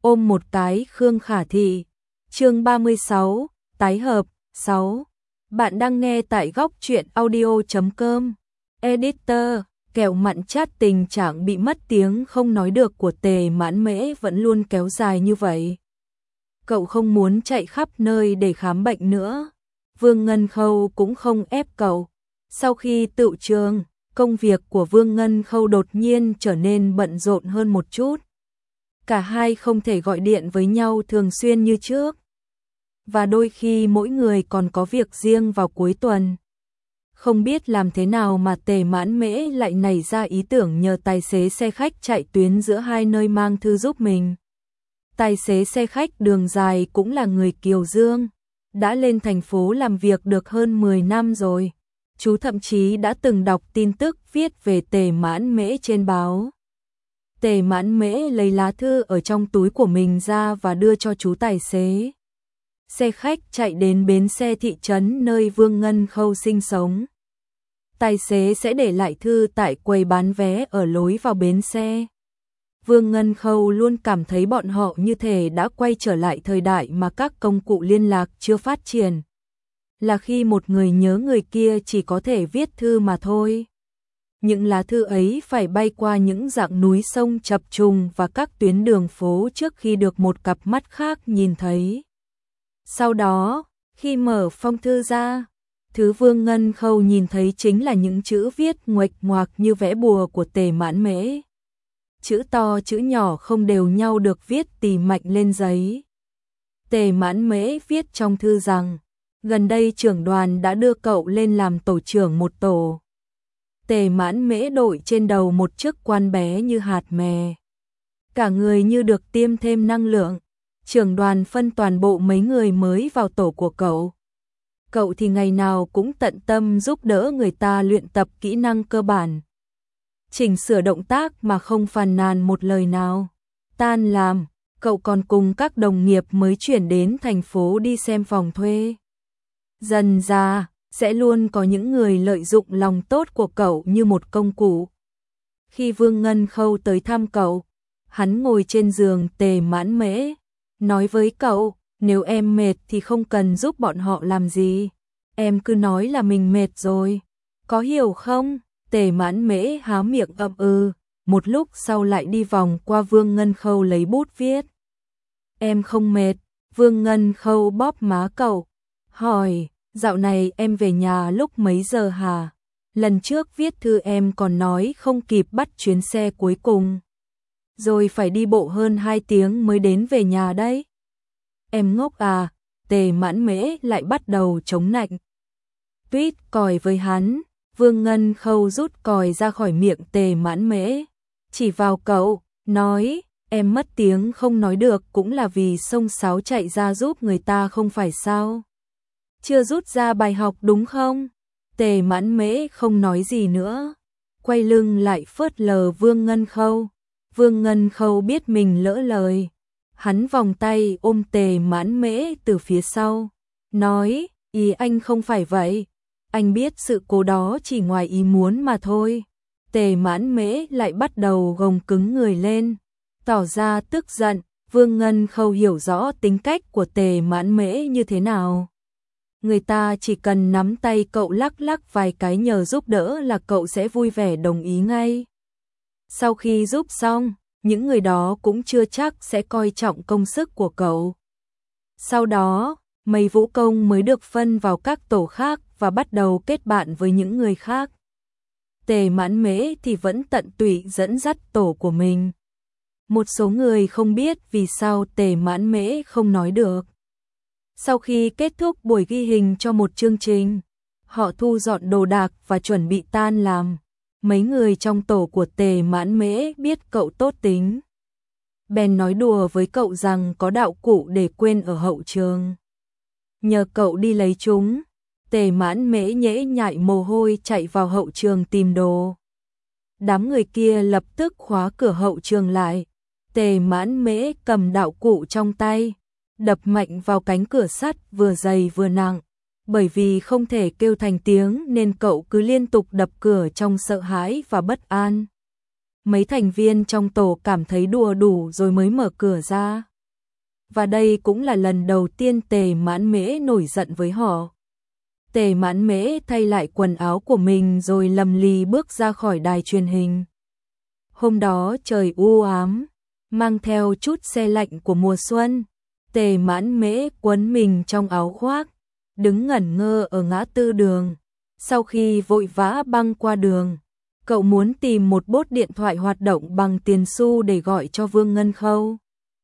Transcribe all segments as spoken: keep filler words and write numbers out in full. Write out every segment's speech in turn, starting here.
ôm một cái Khương Khả Thị. Chương ba mươi sáu, tái hợp. sáu. Bạn đang nghe tại góc truyện audio chấm com. Editor, kẹo mặn chát tình trạng bị mất tiếng không nói được của Tề Mãn Mễ vẫn luôn kéo dài như vậy. Cậu không muốn chạy khắp nơi để khám bệnh nữa. Vương Ngân Khâu cũng không ép cậu. Sau khi tựu trường, công việc của Vương Ngân Khâu đột nhiên trở nên bận rộn hơn một chút. Cả hai không thể gọi điện với nhau thường xuyên như trước. Và đôi khi mỗi người còn có việc riêng vào cuối tuần. Không biết làm thế nào mà Tề Mãn Mễ lại nảy ra ý tưởng nhờ tài xế xe khách chạy tuyến giữa hai nơi mang thư giúp mình. Tài xế xe khách đường dài cũng là người Kiều Dương, đã lên thành phố làm việc được hơn mười năm rồi. Chú thậm chí đã từng đọc tin tức viết về Tề Mãn Mễ trên báo. Tề Mãn Mễ lấy lá thư ở trong túi của mình ra và đưa cho chú tài xế. Xe khách chạy đến bến xe thị trấn nơi Vương Ngân Khâu sinh sống. Tài xế sẽ để lại thư tại quầy bán vé ở lối vào bến xe. Vương Ngân Khâu luôn cảm thấy bọn họ như thể đã quay trở lại thời đại mà các công cụ liên lạc chưa phát triển. Là khi một người nhớ người kia chỉ có thể viết thư mà thôi. Những lá thư ấy phải bay qua những dãy núi sông chập trùng và các tuyến đường phố trước khi được một cặp mắt khác nhìn thấy. Sau đó, khi mở phong thư ra, thứ Vương Ngân Khâu nhìn thấy chính là những chữ viết nguệch ngoạc như vẽ bùa của Tề Mãn Mễ. Chữ to chữ nhỏ không đều nhau được viết tỉ mạch lên giấy. Tề Mãn Mễ viết trong thư rằng, gần đây trưởng đoàn đã đưa cậu lên làm tổ trưởng một tổ. Tề Mãn Mễ đội trên đầu một chức quan bé như hạt mè. Cả người như được tiêm thêm năng lượng. Trưởng đoàn phân toàn bộ mấy người mới vào tổ của cậu. Cậu thì ngày nào cũng tận tâm giúp đỡ người ta luyện tập kỹ năng cơ bản. Chỉnh sửa động tác mà không phàn nàn một lời nào. Tan làm, cậu còn cùng các đồng nghiệp mới chuyển đến thành phố đi xem phòng thuê. Dần ra, sẽ luôn có những người lợi dụng lòng tốt của cậu như một công cụ. Khi Vương Ngân Khâu tới thăm cậu, hắn ngồi trên giường Tề Mãn Mễ, nói với cậu, nếu em mệt thì không cần giúp bọn họ làm gì. Em cứ nói là mình mệt rồi. Có hiểu không? Tề Mãn Mễ há miệng ậm ừ, một lúc sau lại đi vòng qua Vương Ngân Khâu lấy bút viết. Em không mệt. Vương Ngân Khâu bóp má cậu, hỏi, dạo này em về nhà lúc mấy giờ hả? Lần trước viết thư em còn nói không kịp bắt chuyến xe cuối cùng. Rồi phải đi bộ hơn hai tiếng mới đến về nhà đấy. Em ngốc à? Tề Mãn Mễ lại bắt đầu chống nạnh. Tuýt còi với hắn. Vương Ngân Khâu rút còi ra khỏi miệng Tề Mãn Mễ, chỉ vào cậu, nói, em mất tiếng không nói được cũng là vì xông xáo chạy ra giúp người ta không phải sao? Chưa rút ra bài học đúng không? Tề Mãn Mễ không nói gì nữa, quay lưng lại phớt lờ Vương Ngân Khâu. Vương Ngân Khâu biết mình lỡ lời, hắn vòng tay ôm Tề Mãn Mễ từ phía sau, nói, ý anh không phải vậy. Anh biết sự cố đó chỉ ngoài ý muốn mà thôi. Tề Mãn Mễ lại bắt đầu gồng cứng người lên, tỏ ra tức giận. Vương Ngân Khâu hiểu rõ tính cách của Tề Mãn Mễ như thế nào. Người ta chỉ cần nắm tay cậu lắc lắc vài cái nhờ giúp đỡ là cậu sẽ vui vẻ đồng ý ngay. Sau khi giúp xong, những người đó cũng chưa chắc sẽ coi trọng công sức của cậu. Sau đó, mấy vũ công mới được phân vào các tổ khác và bắt đầu kết bạn với những người khác. Tề Mãn Mễ thì vẫn tận tụy dẫn dắt tổ của mình. Một số người không biết vì sao Tề Mãn Mễ không nói được. Sau khi kết thúc buổi ghi hình cho một chương trình, họ thu dọn đồ đạc và chuẩn bị tan làm. Mấy người trong tổ của Tề Mãn Mễ biết cậu tốt tính, bèn nói đùa với cậu rằng có đạo cụ để quên ở hậu trường, nhờ cậu đi lấy chúng. Tề Mãn Mễ nhễ nhại mồ hôi chạy vào hậu trường tìm đồ. Đám người kia lập tức khóa cửa hậu trường lại. Tề Mãn Mễ cầm đạo cụ trong tay, đập mạnh vào cánh cửa sắt vừa dày vừa nặng. Bởi vì không thể kêu thành tiếng nên cậu cứ liên tục đập cửa trong sợ hãi và bất an. Mấy thành viên trong tổ cảm thấy đùa đủ rồi mới mở cửa ra. và đây cũng là lần đầu tiên Tề Mãn Mễ nổi giận với họ. Tề Mãn Mễ thay lại quần áo của mình rồi lầm lì bước ra khỏi đài truyền hình. Hôm đó trời u ám, mang theo chút se lạnh của mùa xuân. Tề Mãn Mễ quấn mình trong áo khoác, đứng ngẩn ngơ ở ngã tư đường. Sau khi vội vã băng qua đường, cậu muốn tìm một bốt điện thoại hoạt động bằng tiền xu để gọi cho Vương Ngân Khâu.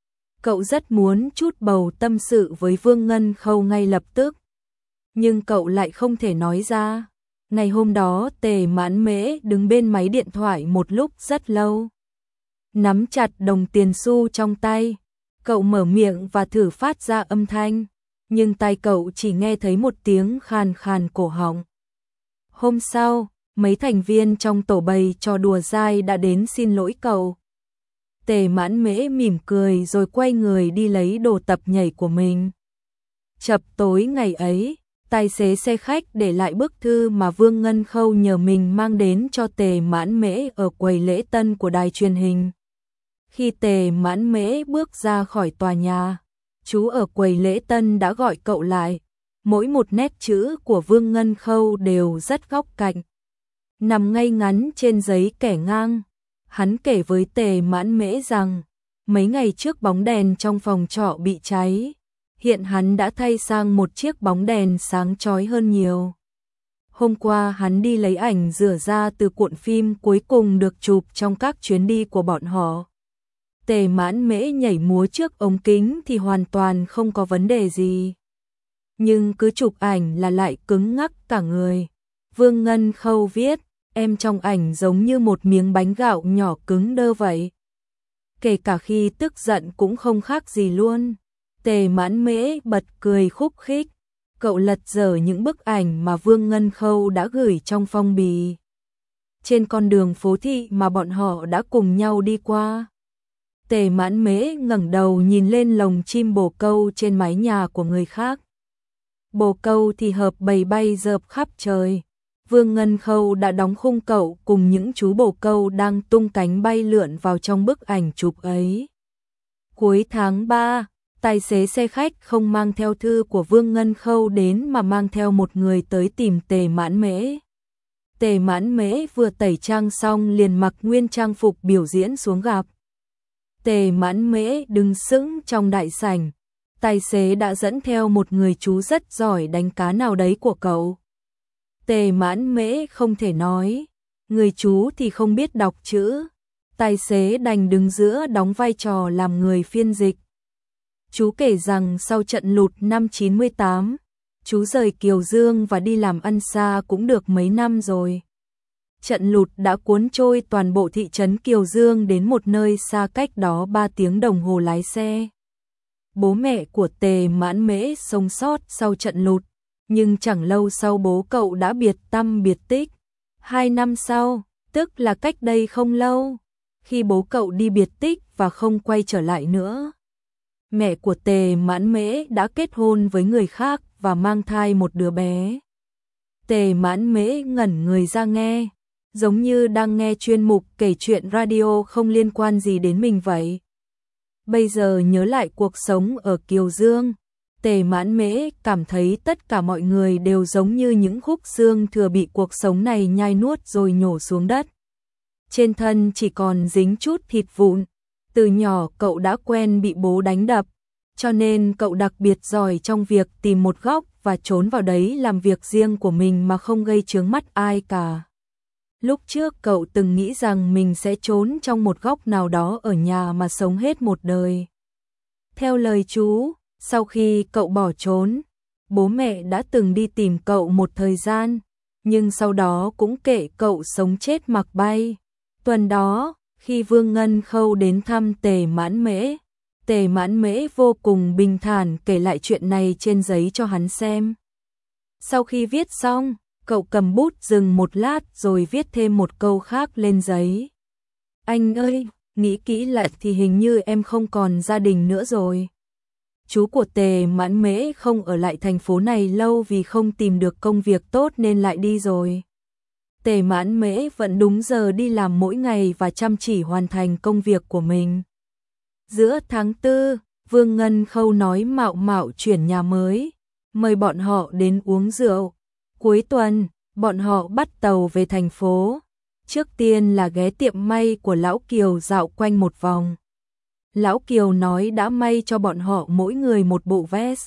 Cậu rất muốn chút bầu tâm sự với Vương Ngân Khâu ngay lập tức, nhưng cậu lại không thể nói ra. Ngày hôm đó Tề Mãn Mễ đứng bên máy điện thoại một lúc rất lâu, nắm chặt đồng tiền xu trong tay. Cậu mở miệng và thử phát ra âm thanh, nhưng tai cậu chỉ nghe thấy một tiếng khàn khàn cổ họng. Hôm sau, mấy thành viên trong tổ bày trò đùa dai đã đến xin lỗi cậu. Tề Mãn Mễ mỉm cười rồi quay người đi lấy đồ tập nhảy của mình. Chập tối ngày ấy, tài xế xe khách để lại bức thư mà Vương Ngân Khâu nhờ mình mang đến cho Tề Mãn Mễ ở quầy lễ tân của đài truyền hình. Khi Tề Mãn Mễ bước ra khỏi tòa nhà, chú ở quầy lễ tân đã gọi cậu lại. Mỗi một nét chữ của Vương Ngân Khâu đều rất góc cạnh, nằm ngay ngắn trên giấy kẻ ngang. Hắn kể với Tề Mãn Mễ rằng, mấy ngày trước bóng đèn trong phòng trọ bị cháy. Hiện hắn đã thay sang một chiếc bóng đèn sáng chói hơn nhiều. Hôm qua hắn đi lấy ảnh rửa ra từ cuộn phim cuối cùng được chụp trong các chuyến đi của bọn họ. Tề Mãn Mễ nhảy múa trước ống kính thì hoàn toàn không có vấn đề gì. Nhưng cứ chụp ảnh là lại cứng ngắc cả người. Vương Ngân Khâu viết, em trong ảnh giống như một miếng bánh gạo nhỏ cứng đơ vậy. Kể cả khi tức giận cũng không khác gì luôn. Tề Mãn Mễ bật cười khúc khích. Cậu lật dở những bức ảnh mà Vương Ngân Khâu đã gửi trong phong bì. Trên con đường phố thị mà bọn họ đã cùng nhau đi qua. Tề Mãn Mễ ngẩng đầu nhìn lên lồng chim bồ câu trên mái nhà của người khác. Bồ câu thì hợp bầy bay dợp khắp trời. Vương Ngân Khâu đã đóng khung cậu cùng những chú bồ câu đang tung cánh bay lượn vào trong bức ảnh chụp ấy. Cuối tháng ba, tài xế xe khách không mang theo thư của Vương Ngân Khâu đến mà mang theo một người tới tìm Tề Mãn Mễ. Tề Mãn Mễ vừa tẩy trang xong liền mặc nguyên trang phục biểu diễn xuống gặp. Tề Mãn Mễ đứng sững trong đại sảnh. Tài xế đã dẫn theo một người chú rất giỏi đánh cá nào đấy của cậu. Tề Mãn Mễ không thể nói, người chú thì không biết đọc chữ. Tài xế đành đứng giữa đóng vai trò làm người phiên dịch. Chú kể rằng sau trận lụt năm chín mươi tám, chú rời Kiều Dương và đi làm ăn xa cũng được mấy năm rồi. Trận lụt đã cuốn trôi toàn bộ thị trấn Kiều Dương đến một nơi xa cách đó ba tiếng đồng hồ lái xe. Bố mẹ của Tề Mãn Mễ sống sót sau trận lụt, nhưng chẳng lâu sau bố cậu đã biệt tăm biệt tích. Hai năm sau, tức là cách đây không lâu, khi bố cậu đi biệt tích và không quay trở lại nữa, mẹ của Tề Mãn Mễ đã kết hôn với người khác và mang thai một đứa bé. Tề Mãn Mễ ngẩn người ra nghe, giống như đang nghe chuyên mục kể chuyện radio không liên quan gì đến mình vậy. Bây giờ nhớ lại cuộc sống ở Kiều Dương, Tề Mãn Mễ cảm thấy tất cả mọi người đều giống như những khúc xương thừa bị cuộc sống này nhai nuốt rồi nhổ xuống đất. Trên thân chỉ còn dính chút thịt vụn. Từ nhỏ cậu đã quen bị bố đánh đập, cho nên cậu đặc biệt giỏi trong việc tìm một góc và trốn vào đấy làm việc riêng của mình mà không gây chướng mắt ai cả. Lúc trước cậu từng nghĩ rằng mình sẽ trốn trong một góc nào đó ở nhà mà sống hết một đời. Theo lời chú, sau khi cậu bỏ trốn, bố mẹ đã từng đi tìm cậu một thời gian, nhưng sau đó cũng kệ cậu sống chết mặc bay. Tuần đó, khi Vương Ngân Khâu đến thăm Tề Mãn Mễ, Tề Mãn Mễ vô cùng bình thản kể lại chuyện này trên giấy cho hắn xem. Sau khi viết xong, cậu cầm bút dừng một lát rồi viết thêm một câu khác lên giấy. Anh ơi, nghĩ kỹ lại thì hình như em không còn gia đình nữa rồi. Chú của Tề Mãn Mễ không ở lại thành phố này lâu vì không tìm được công việc tốt nên lại đi rồi. Tề Mãn Mễ vẫn đúng giờ đi làm mỗi ngày và chăm chỉ hoàn thành công việc của mình. Giữa tháng tư, Vương Ngân Khâu nói Mạo Mạo chuyển nhà mới, mời bọn họ đến uống rượu. Cuối tuần, bọn họ bắt tàu về thành phố. Trước tiên là ghé tiệm may của Lão Kiều dạo quanh một vòng. Lão Kiều nói đã may cho bọn họ mỗi người một bộ vest.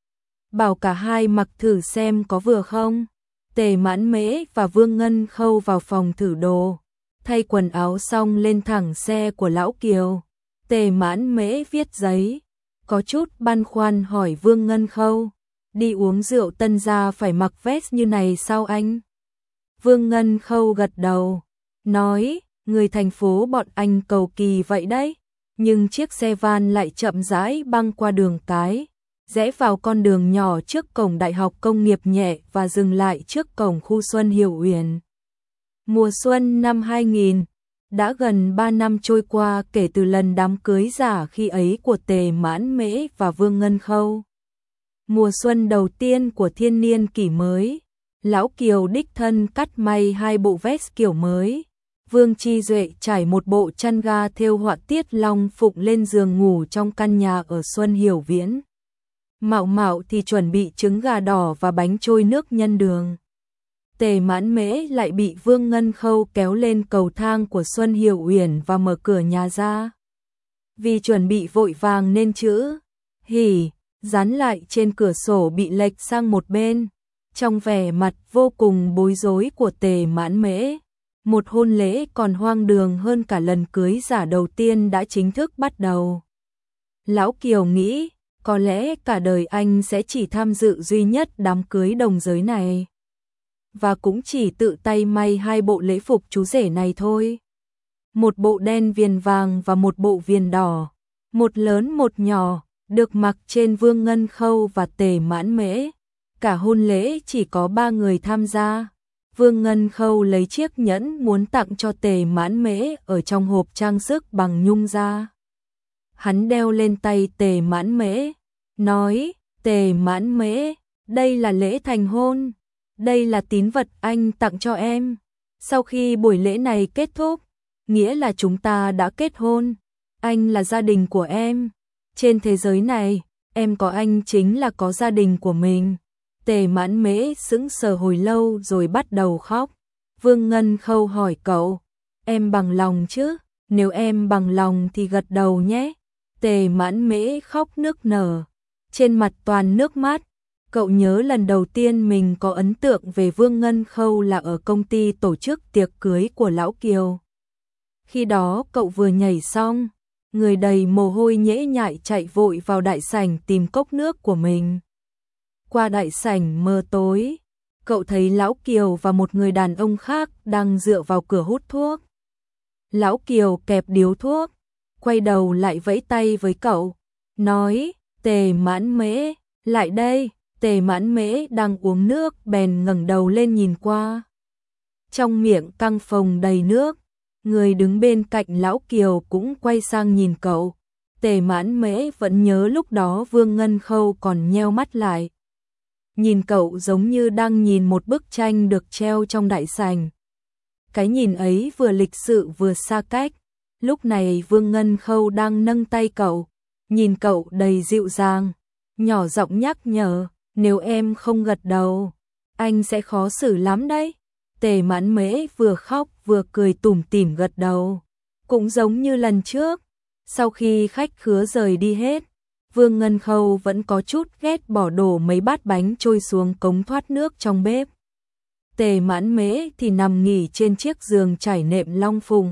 Bảo cả hai mặc thử xem có vừa không. Tề Mãn Mễ và Vương Ngân Khâu vào phòng thử đồ. Thay quần áo xong lên thẳng xe của Lão Kiều. Tề Mãn Mễ viết giấy. Có chút băn khoăn hỏi Vương Ngân Khâu. Đi uống rượu Tân gia phải mặc vest như này sao anh? Vương Ngân Khâu gật đầu. Nói, người thành phố bọn anh cầu kỳ vậy đấy. Nhưng chiếc xe van lại chậm rãi băng qua đường cái, rẽ vào con đường nhỏ trước cổng Đại học Công nghiệp nhẹ và dừng lại trước cổng khu Xuân Hiểu Uyển. Mùa xuân năm hai nghìn, đã gần ba năm trôi qua kể từ lần đám cưới giả khi ấy của Tề Mãn Mễ và Vương Ngân Khâu. Mùa xuân đầu tiên của thiên niên kỷ mới, Lão Kiều đích thân cắt may hai bộ vest kiểu mới. Vương Chi Duệ trải một bộ chăn ga thêu họa tiết long phụng lên giường ngủ trong căn nhà ở Xuân Hiểu Viễn. Mạo Mạo thì chuẩn bị trứng gà đỏ và bánh trôi nước nhân đường. Tề Mãn Mễ lại bị Vương Ngân Khâu kéo lên cầu thang của Xuân Hiểu Uyển và mở cửa nhà ra. Vì chuẩn bị vội vàng nên chữ hỉ dán lại trên cửa sổ bị lệch sang một bên. Trong vẻ mặt vô cùng bối rối của Tề Mãn Mễ, một hôn lễ còn hoang đường hơn cả lần cưới giả đầu tiên đã chính thức bắt đầu. Lão Kiều nghĩ, có lẽ cả đời anh sẽ chỉ tham dự duy nhất đám cưới đồng giới này. Và cũng chỉ tự tay may hai bộ lễ phục chú rể này thôi. Một bộ đen viền vàng và một bộ viền đỏ. Một lớn một nhỏ, được mặc trên Vương Ngân Khâu và Tề Mãn Mễ. Cả hôn lễ chỉ có ba người tham gia. Vương Ngân Khâu lấy chiếc nhẫn muốn tặng cho Tề Mãn Mễ ở trong hộp trang sức bằng nhung ra. Hắn đeo lên tay Tề Mãn Mễ, nói, Tề Mãn Mễ, đây là lễ thành hôn, đây là tín vật anh tặng cho em. Sau khi buổi lễ này kết thúc, nghĩa là chúng ta đã kết hôn, anh là gia đình của em. Trên thế giới này, em có anh chính là có gia đình của mình. Tề Mãn Mễ sững sờ hồi lâu rồi bắt đầu khóc. Vương Ngân Khâu hỏi cậu, em bằng lòng chứ? Nếu em bằng lòng thì gật đầu nhé. Tề Mãn Mễ khóc nức nở, trên mặt toàn nước mắt. Cậu nhớ lần đầu tiên mình có ấn tượng về Vương Ngân Khâu là ở công ty tổ chức tiệc cưới của Lão Kiều. Khi đó cậu vừa nhảy xong, người đầy mồ hôi nhễ nhại chạy vội vào đại sảnh tìm cốc nước của mình. Qua đại sảnh mờ tối, cậu thấy Lão Kiều và một người đàn ông khác đang dựa vào cửa hút thuốc. Lão Kiều kẹp điếu thuốc, quay đầu lại vẫy tay với cậu, nói, Tề Mãn Mễ, lại đây. Tề Mãn Mễ đang uống nước bèn ngẩng đầu lên nhìn qua. Trong miệng căng phồng đầy nước, người đứng bên cạnh Lão Kiều cũng quay sang nhìn cậu. Tề Mãn Mễ vẫn nhớ lúc đó Vương Ngân Khâu còn nheo mắt lại. Nhìn cậu giống như đang nhìn một bức tranh được treo trong đại sảnh. Cái nhìn ấy vừa lịch sự vừa xa cách. Lúc này Vương Ngân Khâu đang nâng tay cậu, nhìn cậu đầy dịu dàng, nhỏ giọng nhắc nhở, nếu em không gật đầu, anh sẽ khó xử lắm đấy. Tề Mãn Mễ vừa khóc vừa cười tủm tỉm gật đầu, cũng giống như lần trước. Sau khi khách khứa rời đi hết, Vương Ngân Khâu vẫn có chút ghét bỏ đổ mấy bát bánh trôi xuống cống thoát nước trong bếp. Tề Mãn Mễ thì nằm nghỉ trên chiếc giường trải nệm long phụng.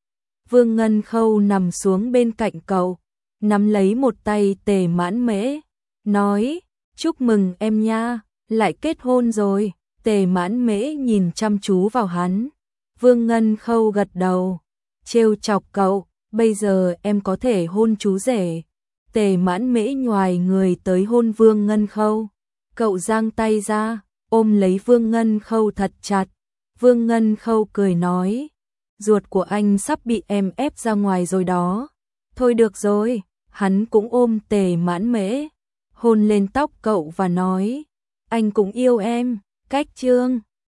Vương Ngân Khâu nằm xuống bên cạnh cậu, nắm lấy một tay Tề Mãn Mễ, nói, chúc mừng em nha, lại kết hôn rồi. Tề Mãn Mễ nhìn chăm chú vào hắn. Vương Ngân Khâu gật đầu, trêu chọc cậu, bây giờ em có thể hôn chú rể. Tề Mãn Mễ nhoài người tới hôn Vương Ngân Khâu. Cậu giang tay ra, ôm lấy Vương Ngân Khâu thật chặt. Vương Ngân Khâu cười nói, ruột của anh sắp bị em ép ra ngoài rồi đó. Thôi được rồi, hắn cũng ôm Tề Mãn Mễ, hôn lên tóc cậu và nói, anh cũng yêu em. Cách chương